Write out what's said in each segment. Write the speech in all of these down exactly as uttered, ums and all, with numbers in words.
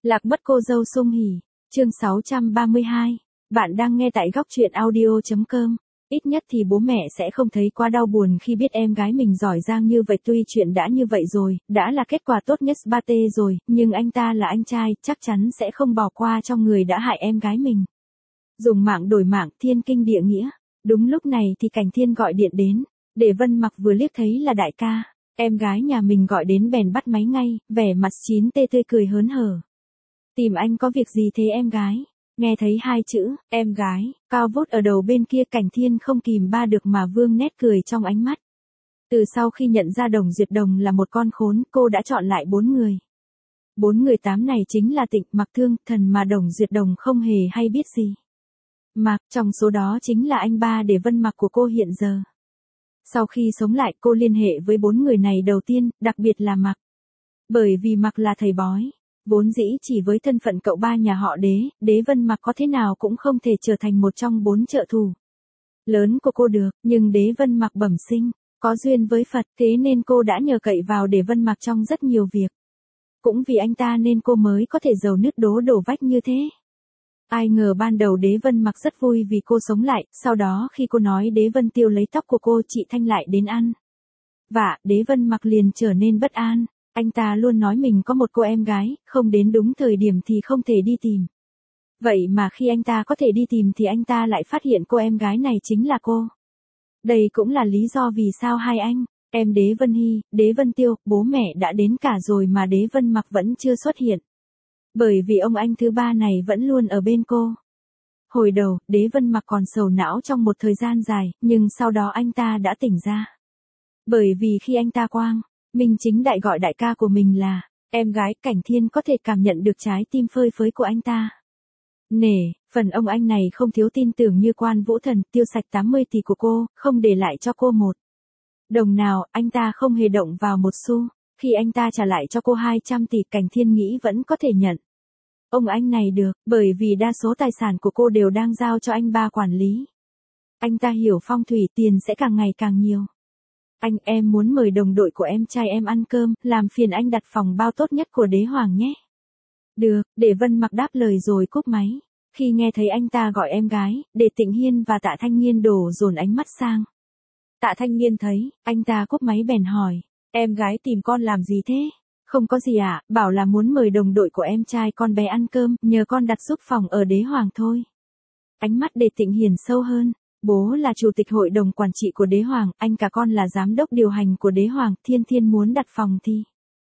Lạc mất cô dâu Sung Hỉ, chương sáu trăm ba mươi hai. Bạn đang nghe tại góc truyện audio.com. Ít nhất thì bố mẹ sẽ không thấy quá đau buồn khi biết em gái mình giỏi giang như vậy. Tuy chuyện đã như vậy rồi, đã là kết quả tốt nhất ba tê rồi, nhưng anh ta là anh trai, chắc chắn sẽ không bỏ qua cho người đã hại em gái mình. Dùng mạng đổi mạng, thiên kinh địa nghĩa. Đúng lúc này thì Cảnh Thiên gọi điện đến, để Vân Mặc vừa liếc thấy là đại ca. Em gái nhà mình gọi đến bèn bắt máy ngay, vẻ mặt chín tê tươi cười hớn hở. Tìm anh có việc gì thế em gái? Nghe thấy hai chữ, em gái, cao vút ở đầu bên kia, Cảnh Thiên không kìm ba được mà vương nét cười trong ánh mắt. Từ sau khi nhận ra Đồng Duyệt Đồng là một con khốn, cô đã chọn lại bốn người. Bốn người tám này chính là Tịnh, Mặc, Thương, Thần mà Đồng Duyệt Đồng không hề hay biết gì. Mặc, trong số đó chính là anh ba để Vân Mặc của cô hiện giờ. Sau khi sống lại, cô liên hệ với bốn người này đầu tiên, đặc biệt là Mặc. Bởi vì Mặc là thầy bói. Vốn dĩ chỉ với thân phận cậu ba nhà họ Đế, Đế Vân Mặc có thế nào cũng không thể trở thành một trong bốn trợ thủ lớn của cô được, nhưng Đế Vân Mặc bẩm sinh, có duyên với Phật, thế nên cô đã nhờ cậy vào Đế Vân Mặc trong rất nhiều việc. Cũng vì anh ta nên cô mới có thể giàu nứt đố đổ vách như thế. Ai ngờ ban đầu Đế Vân Mặc rất vui vì cô sống lại, sau đó khi cô nói Đế Vân Tiêu lấy tóc của cô, chị Thanh lại đến ăn vạ, Đế Vân Mặc liền trở nên bất an. Anh ta luôn nói mình có một cô em gái, không đến đúng thời điểm thì không thể đi tìm. Vậy mà khi anh ta có thể đi tìm thì anh ta lại phát hiện cô em gái này chính là cô. Đây cũng là lý do vì sao hai anh, em Đế Vân Hy, Đế Vân Tiêu, bố mẹ đã đến cả rồi mà Đế Vân Mặc vẫn chưa xuất hiện. Bởi vì ông anh thứ ba này vẫn luôn ở bên cô. Hồi đầu, Đế Vân Mặc còn sầu não trong một thời gian dài, nhưng sau đó anh ta đã tỉnh ra. Bởi vì khi anh ta quang Minh chính đại gọi đại ca của mình là em gái, Cảnh Thiên có thể cảm nhận được trái tim phơi phới của anh ta. Nể, phần ông anh này không thiếu tin tưởng như Quan Vũ Thần, tiêu sạch tám mươi tỷ của cô, không để lại cho cô một đồng nào, anh ta không hề động vào một xu. Khi anh ta trả lại cho cô hai trăm tỷ, Cảnh Thiên nghĩ vẫn có thể nhận ông anh này được, bởi vì đa số tài sản của cô đều đang giao cho anh ba quản lý. Anh ta hiểu phong thủy, tiền sẽ càng ngày càng nhiều. Anh, em muốn mời đồng đội của em trai em ăn cơm, làm phiền anh đặt phòng bao tốt nhất của Đế Hoàng nhé. Được, để Vân Mặc đáp lời rồi cúp máy. Khi nghe thấy anh ta gọi em gái, để Tịnh Hiên và Tạ Thanh Nghiên đổ dồn ánh mắt sang. Tạ Thanh Nghiên thấy, anh ta cúp máy bèn hỏi, em gái tìm con làm gì thế? Không có gì ạ, à, bảo là muốn mời đồng đội của em trai con bé ăn cơm, nhờ con đặt giúp phòng ở Đế Hoàng thôi. Ánh mắt để Tịnh Hiền sâu hơn. Bố là chủ tịch hội đồng quản trị của Đế Hoàng, anh cả con là giám đốc điều hành của Đế Hoàng, Thiên Thiên muốn đặt phòng thì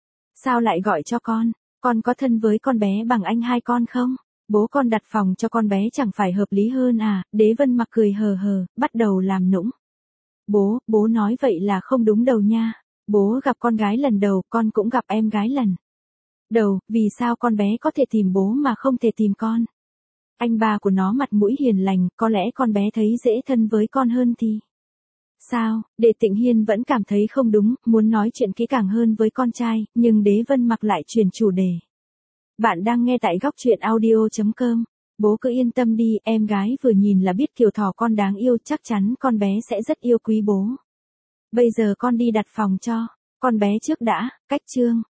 sao lại gọi cho con? Con có thân với con bé bằng anh hai con không? Bố con đặt phòng cho con bé chẳng phải hợp lý hơn à? Đế Vân Mặc cười hờ hờ, bắt đầu làm nũng. Bố, bố nói vậy là không đúng đâu nha. Bố gặp con gái lần đầu, con cũng gặp em gái lần đầu, vì sao con bé có thể tìm bố mà không thể tìm con? Anh ba của nó mặt mũi hiền lành, có lẽ con bé thấy dễ thân với con hơn thì sao? Để Tịnh Hiên vẫn cảm thấy không đúng, muốn nói chuyện kỹ càng hơn với con trai, nhưng Đế Vân Mặc lại chuyển chủ đề. Bạn đang nghe tại góc truyện audio.com. Bố cứ yên tâm đi, em gái vừa nhìn là biết kiểu thỏ con đáng yêu, chắc chắn con bé sẽ rất yêu quý bố. Bây giờ con đi đặt phòng cho con bé trước đã. Cách chương